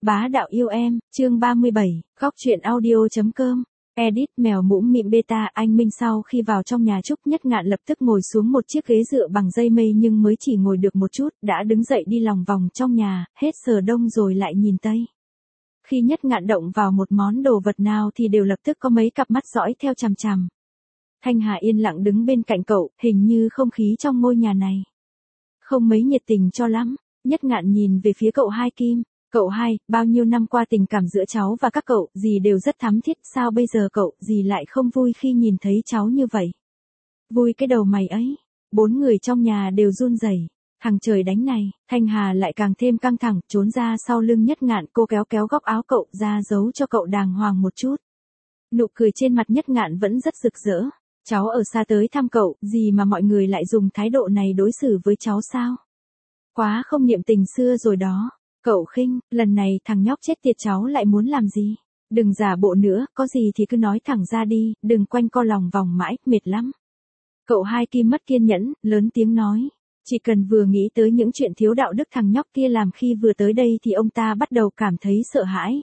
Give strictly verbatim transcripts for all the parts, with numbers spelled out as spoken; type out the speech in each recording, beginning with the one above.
Bá đạo yêu em, chương ba mươi bảy, góc truyện audio.com. Edit mèo mũm mịm beta. Anh Minh sau khi vào trong nhà Trúc Nhất Ngạn lập tức ngồi xuống một chiếc ghế dựa bằng dây mây, nhưng mới chỉ ngồi được một chút, đã đứng dậy đi lòng vòng trong nhà, hết sờ đông rồi lại nhìn tây. Khi Nhất Ngạn động vào một món đồ vật nào thì đều lập tức có mấy cặp mắt dõi theo chằm chằm. Thanh Hà yên lặng đứng bên cạnh cậu, hình như không khí trong ngôi nhà này không mấy nhiệt tình cho lắm. Nhất Ngạn nhìn về phía cậu Hai Kim. Cậu Hai, bao nhiêu năm qua tình cảm giữa cháu và các cậu, dì đều rất thắm thiết, sao bây giờ cậu, dì lại không vui khi nhìn thấy cháu như vậy? Vui cái đầu mày ấy. Bốn người trong nhà đều run rẩy. Thằng trời đánh này. Thanh Hà lại càng thêm căng thẳng, trốn ra sau lưng Nhất Ngạn, cô kéo kéo góc áo cậu ra giấu cho cậu đàng hoàng một chút. Nụ cười trên mặt Nhất Ngạn vẫn rất rực rỡ. Cháu ở xa tới thăm cậu, gì mà mọi người lại dùng thái độ này đối xử với cháu sao? Quá không niệm tình xưa rồi đó. Cậu khinh, lần này thằng nhóc chết tiệt cháu lại muốn làm gì? Đừng giả bộ nữa, có gì thì cứ nói thẳng ra đi, đừng quanh co lòng vòng mãi, mệt lắm. Cậu Hai Kim mất kiên nhẫn, lớn tiếng nói. Chỉ cần vừa nghĩ tới những chuyện thiếu đạo đức thằng nhóc kia làm khi vừa tới đây thì ông ta bắt đầu cảm thấy sợ hãi.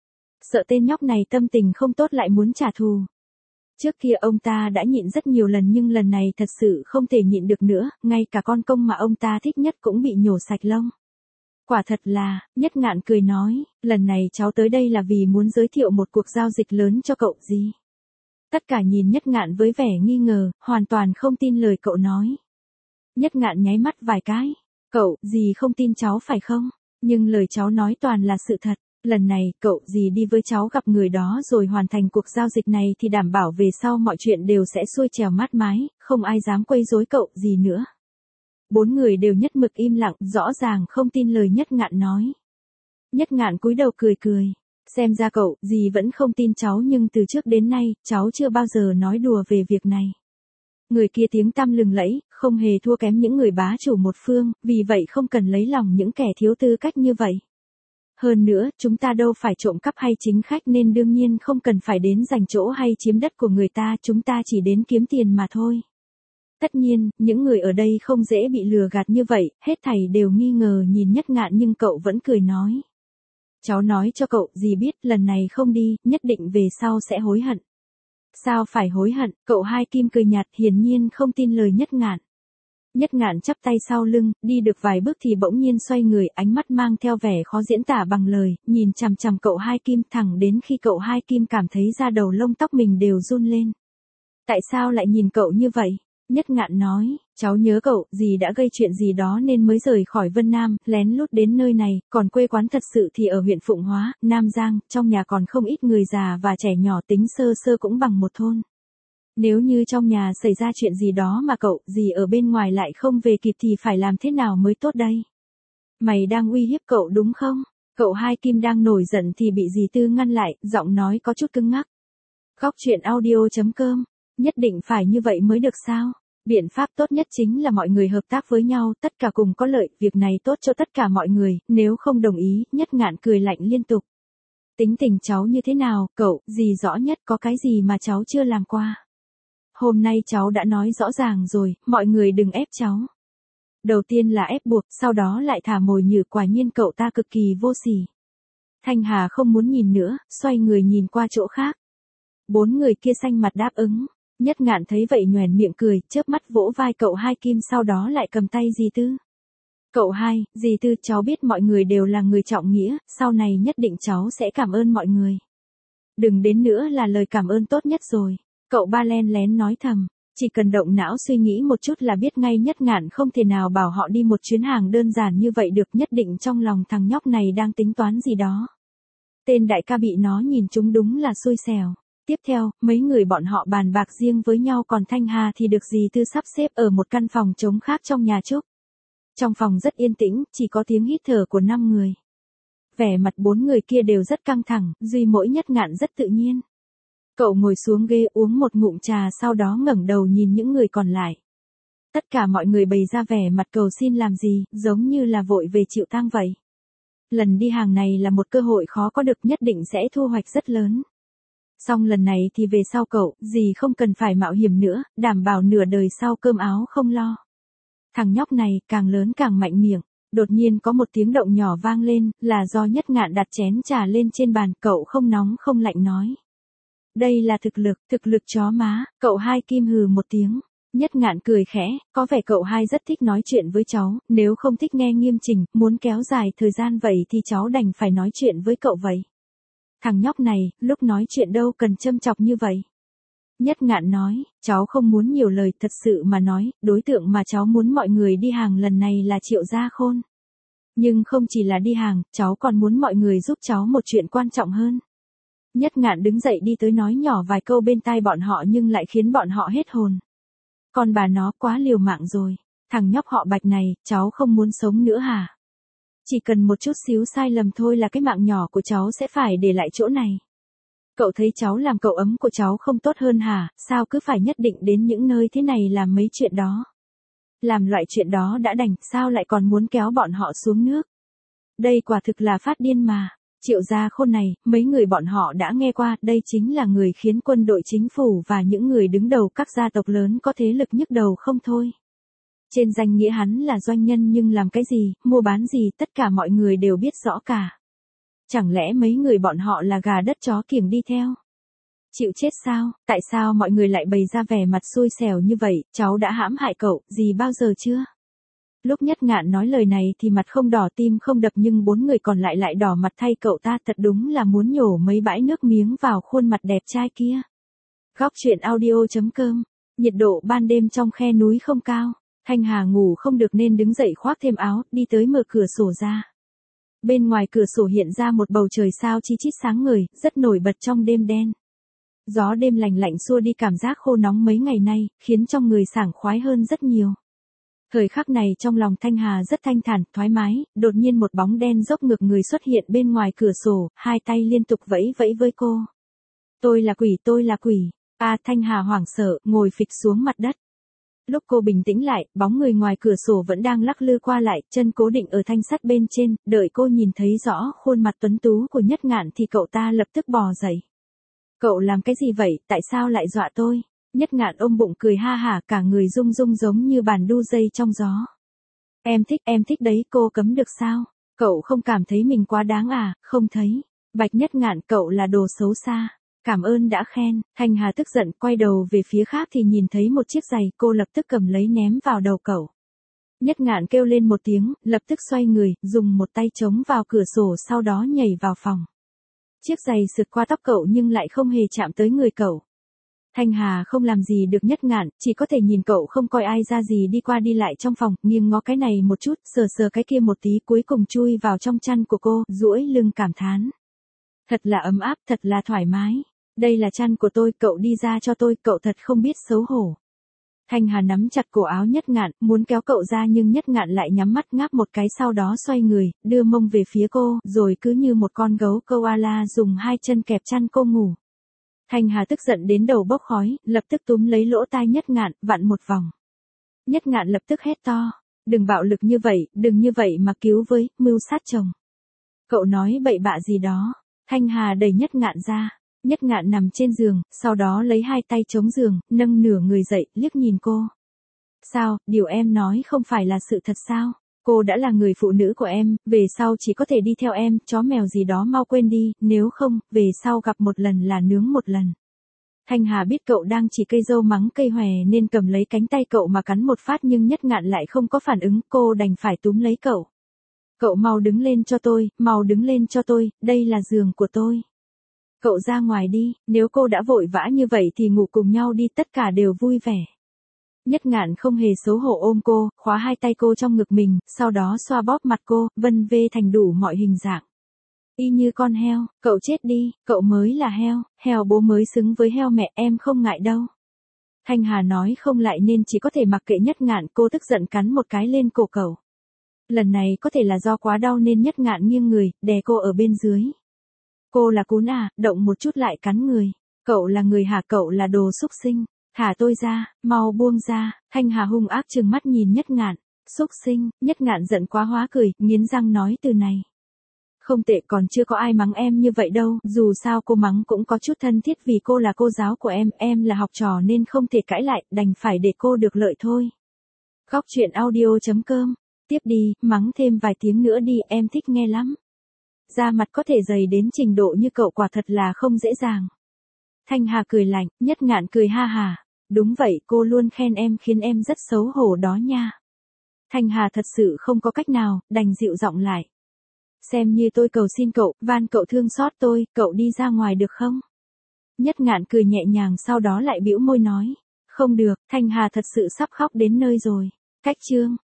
Sợ tên nhóc này tâm tình không tốt lại muốn trả thù. Trước kia ông ta đã nhịn rất nhiều lần nhưng lần này thật sự không thể nhịn được nữa, ngay cả con công mà ông ta thích nhất cũng bị nhổ sạch lông. Quả thật là, Nhất Ngạn cười nói, lần này cháu tới đây là vì muốn giới thiệu một cuộc giao dịch lớn cho cậu gì. Tất cả nhìn Nhất Ngạn với vẻ nghi ngờ, hoàn toàn không tin lời cậu nói. Nhất Ngạn nháy mắt vài cái, cậu, dì không tin cháu phải không? Nhưng lời cháu nói toàn là sự thật. Lần này, cậu, dì đi với cháu gặp người đó rồi hoàn thành cuộc giao dịch này thì đảm bảo về sau mọi chuyện đều sẽ xuôi trèo mát mái, không ai dám quấy rối cậu gì nữa. Bốn người đều nhất mực im lặng, rõ ràng không tin lời Nhất Ngạn nói. Nhất Ngạn cúi đầu cười cười. Xem ra cậu, dì vẫn không tin cháu nhưng từ trước đến nay, cháu chưa bao giờ nói đùa về việc này. Người kia tiếng tăm lừng lẫy, không hề thua kém những người bá chủ một phương, vì vậy không cần lấy lòng những kẻ thiếu tư cách như vậy. Hơn nữa, chúng ta đâu phải trộm cắp hay chính khách nên đương nhiên không cần phải đến giành chỗ hay chiếm đất của người ta, chúng ta chỉ đến kiếm tiền mà thôi. Tất nhiên, những người ở đây không dễ bị lừa gạt như vậy, hết thảy đều nghi ngờ nhìn Nhất Ngạn nhưng cậu vẫn cười nói. Cháu nói cho cậu, dì biết lần này không đi, nhất định về sau sẽ hối hận. Sao phải hối hận? Cậu Hai Kim cười nhạt, hiển nhiên không tin lời Nhất Ngạn. Nhất Ngạn chắp tay sau lưng, đi được vài bước thì bỗng nhiên xoay người, ánh mắt mang theo vẻ khó diễn tả bằng lời, nhìn chằm chằm cậu Hai Kim thẳng đến khi cậu Hai Kim cảm thấy da đầu lông tóc mình đều run lên. Tại sao lại nhìn cậu như vậy? Nhất Ngạn nói, cháu nhớ cậu, dì đã gây chuyện gì đó nên mới rời khỏi Vân Nam, lén lút đến nơi này, còn quê quán thật sự thì ở huyện Phụng Hóa, Nam Giang, trong nhà còn không ít người già và trẻ nhỏ, tính sơ sơ cũng bằng một thôn. Nếu như trong nhà xảy ra chuyện gì đó mà cậu, dì ở bên ngoài lại không về kịp thì phải làm thế nào mới tốt đây? Mày đang uy hiếp cậu đúng không? Cậu Hai Kim đang nổi giận thì bị dì Tư ngăn lại, giọng nói có chút cứng ngắc. Góc truyện audio.com. Nhất định phải như vậy mới được sao? Biện pháp tốt nhất chính là mọi người hợp tác với nhau, tất cả cùng có lợi, việc này tốt cho tất cả mọi người, nếu không đồng ý, Nhất Ngạn cười lạnh liên tục. Tính tình cháu như thế nào, cậu, dì rõ nhất, có cái gì mà cháu chưa làm qua. Hôm nay cháu đã nói rõ ràng rồi, mọi người đừng ép cháu. Đầu tiên là ép buộc, sau đó lại thả mồi nhử, quả nhiên cậu ta cực kỳ vô sỉ. Thanh Hà không muốn nhìn nữa, xoay người nhìn qua chỗ khác. Bốn người kia xanh mặt đáp ứng. Nhất Ngạn thấy vậy nhoẻn miệng cười, chớp mắt vỗ vai cậu Hai Kim, sau đó lại cầm tay dì Tư. Cậu Hai, dì Tư, cháu biết mọi người đều là người trọng nghĩa, sau này nhất định cháu sẽ cảm ơn mọi người. Đừng đến nữa là lời cảm ơn tốt nhất rồi. Cậu Ba len lén nói thầm, chỉ cần động não suy nghĩ một chút là biết ngay Nhất Ngạn không thể nào bảo họ đi một chuyến hàng đơn giản như vậy được, nhất định trong lòng thằng nhóc này đang tính toán gì đó. Tên đại ca bị nó nhìn trúng đúng là xui xẻo. Tiếp theo, mấy người bọn họ bàn bạc riêng với nhau, còn Thanh Hà thì được dì Tư sắp xếp ở một căn phòng trống khác trong nhà Trúc. Trong phòng rất yên tĩnh, chỉ có tiếng hít thở của năm người. Vẻ mặt bốn người kia đều rất căng thẳng, duy mỗi Nhất Ngạn rất tự nhiên. Cậu ngồi xuống ghế uống một ngụm trà, sau đó ngẩng đầu nhìn những người còn lại. Tất cả mọi người bày ra vẻ mặt cầu xin làm gì, giống như là vội về chịu tang vậy. Lần đi hàng này là một cơ hội khó có được, nhất định sẽ thu hoạch rất lớn. Xong lần này thì về sau cậu, dì không cần phải mạo hiểm nữa, đảm bảo nửa đời sau cơm áo không lo. Thằng nhóc này, càng lớn càng mạnh miệng. Đột nhiên có một tiếng động nhỏ vang lên, là do Nhất Ngạn đặt chén trà lên trên bàn, cậu không nóng không lạnh nói. Đây là thực lực, thực lực chó má, cậu hai Kim hừ một tiếng. Nhất Ngạn cười khẽ, có vẻ cậu hai rất thích nói chuyện với cháu, nếu không thích nghe nghiêm chỉnh, muốn kéo dài thời gian vậy thì cháu đành phải nói chuyện với cậu vậy. Thằng nhóc này, lúc nói chuyện đâu cần châm chọc như vậy. Nhất Ngạn nói, cháu không muốn nhiều lời, thật sự mà nói, đối tượng mà cháu muốn mọi người đi hàng lần này là Triệu Gia Khôn. Nhưng không chỉ là đi hàng, cháu còn muốn mọi người giúp cháu một chuyện quan trọng hơn. Nhất Ngạn đứng dậy đi tới nói nhỏ vài câu bên tai bọn họ nhưng lại khiến bọn họ hết hồn. Con bà nó quá liều mạng rồi, thằng nhóc họ Bạch này, cháu không muốn sống nữa hả? Chỉ cần một chút xíu sai lầm thôi là cái mạng nhỏ của cháu sẽ phải để lại chỗ này. Cậu thấy cháu làm cậu ấm của cháu không tốt hơn hả, sao cứ phải nhất định đến những nơi thế này làm mấy chuyện đó? Làm loại chuyện đó đã đành, sao lại còn muốn kéo bọn họ xuống nước? Đây quả thực là phát điên mà. Triệu Gia Khôn này, mấy người bọn họ đã nghe qua, đây chính là người khiến quân đội chính phủ và những người đứng đầu các gia tộc lớn có thế lực nhức đầu không thôi. Trên danh nghĩa hắn là doanh nhân nhưng làm cái gì, mua bán gì, tất cả mọi người đều biết rõ cả. Chẳng lẽ mấy người bọn họ là gà đất chó kiểng đi theo? Chịu chết sao, tại sao mọi người lại bày ra vẻ mặt xui xẻo như vậy, cháu đã hãm hại cậu, gì bao giờ chưa? Lúc Nhất Ngạn nói lời này thì mặt không đỏ tim không đập nhưng bốn người còn lại lại đỏ mặt thay cậu ta, thật đúng là muốn nhổ mấy bãi nước miếng vào khuôn mặt đẹp trai kia. Góc truyện audio chấm com, nhiệt độ ban đêm trong khe núi không cao, Thanh Hà ngủ không được nên đứng dậy khoác thêm áo, đi tới mở cửa sổ ra. Bên ngoài cửa sổ hiện ra một bầu trời sao chi chít sáng ngời, rất nổi bật trong đêm đen. Gió đêm lành lạnh xua đi cảm giác khô nóng mấy ngày nay, khiến trong người sảng khoái hơn rất nhiều. Thời khắc này trong lòng Thanh Hà rất thanh thản, thoải mái, đột nhiên một bóng đen dốc ngược người xuất hiện bên ngoài cửa sổ, hai tay liên tục vẫy vẫy với cô. Tôi là quỷ, tôi là quỷ. À, Thanh Hà hoảng sợ, ngồi phịch xuống mặt đất. Lúc cô bình tĩnh lại, bóng người ngoài cửa sổ vẫn đang lắc lư qua lại, chân cố định ở thanh sắt bên trên, đợi cô nhìn thấy rõ khuôn mặt tuấn tú của Nhất Ngạn thì cậu ta lập tức bò dậy. Cậu làm cái gì vậy, tại sao lại dọa tôi? Nhất Ngạn ôm bụng cười ha hả, cả người rung rung giống như bàn đu dây trong gió. Em thích, em thích đấy, cô cấm được sao? Cậu không cảm thấy mình quá đáng à, không thấy. Bạch Nhất Ngạn, cậu là đồ xấu xa. Cảm ơn đã khen. Thanh Hà tức giận quay đầu về phía khác thì nhìn thấy một chiếc giày, cô lập tức cầm lấy ném vào đầu cậu. Nhất Ngạn kêu lên một tiếng, lập tức xoay người, dùng một tay chống vào cửa sổ sau đó nhảy vào phòng. Chiếc giày sượt qua tóc cậu nhưng lại không hề chạm tới người cậu. Thanh Hà không làm gì được Nhất Ngạn, chỉ có thể nhìn cậu không coi ai ra gì đi qua đi lại trong phòng, nghiêng ngó cái này một chút, sờ sờ cái kia một tí, cuối cùng chui vào trong chăn của cô, duỗi lưng cảm thán. Thật là ấm áp, thật là thoải mái. Đây là chăn của tôi, cậu đi ra cho tôi, cậu thật không biết xấu hổ. Thanh Hà nắm chặt cổ áo Nhất Ngạn, muốn kéo cậu ra nhưng Nhất Ngạn lại nhắm mắt ngáp một cái sau đó xoay người, đưa mông về phía cô, rồi cứ như một con gấu koala dùng hai chân kẹp chăn cô ngủ. Thanh Hà tức giận đến đầu bốc khói, lập tức túm lấy lỗ tai Nhất Ngạn, vặn một vòng. Nhất Ngạn lập tức hét to, đừng bạo lực như vậy, đừng như vậy mà cứu với, mưu sát chồng. Cậu nói bậy bạ gì đó. Thanh Hà đẩy Nhất Ngạn ra. Nhất Ngạn nằm trên giường, sau đó lấy hai tay chống giường, nâng nửa người dậy, liếc nhìn cô. Sao, điều em nói không phải là sự thật sao? Cô đã là người phụ nữ của em, về sau chỉ có thể đi theo em, chó mèo gì đó mau quên đi, nếu không, về sau gặp một lần là nướng một lần. Thanh Hà biết cậu đang chỉ cây dâu mắng cây hòe nên cầm lấy cánh tay cậu mà cắn một phát nhưng Nhất Ngạn lại không có phản ứng, cô đành phải túm lấy cậu. Cậu mau đứng lên cho tôi, mau đứng lên cho tôi, đây là giường của tôi. Cậu ra ngoài đi, nếu cô đã vội vã như vậy thì ngủ cùng nhau đi, tất cả đều vui vẻ. Nhất Ngạn không hề xấu hổ ôm cô, khóa hai tay cô trong ngực mình, sau đó xoa bóp mặt cô, vân vê thành đủ mọi hình dạng. Y như con heo, cậu chết đi, cậu mới là heo, heo bố mới xứng với heo mẹ, em không ngại đâu. Thanh Hà nói không lại nên chỉ có thể mặc kệ Nhất Ngạn, cô tức giận cắn một cái lên cổ cậu. Lần này có thể là do quá đau nên Nhất Ngạn nghiêng người, đè cô ở bên dưới. Cô là cún à, động một chút lại cắn người. Cậu là người hả, cậu là đồ xúc sinh. Thả tôi ra, mau buông ra. Thanh Hà hung ác trừng mắt nhìn Nhất Ngạn. Xúc sinh, Nhất Ngạn giận quá hóa cười, nghiến răng nói từ này. Không tệ, còn chưa có ai mắng em như vậy đâu, dù sao cô mắng cũng có chút thân thiết vì cô là cô giáo của em, em là học trò nên không thể cãi lại, đành phải để cô được lợi thôi. Góc truyện audio chấm com Tiếp đi, mắng thêm vài tiếng nữa đi, em thích nghe lắm. Da mặt có thể dày đến trình độ như cậu quả thật là không dễ dàng. Thanh Hà cười lạnh, Nhất Ngạn cười ha hà. Đúng vậy, cô luôn khen em khiến em rất xấu hổ đó nha. Thanh Hà thật sự không có cách nào, đành dịu giọng lại. Xem như tôi cầu xin cậu, van cậu thương xót tôi, cậu đi ra ngoài được không? Nhất Ngạn cười nhẹ nhàng sau đó lại bĩu môi nói. Không được, Thanh Hà thật sự sắp khóc đến nơi rồi. Cách chương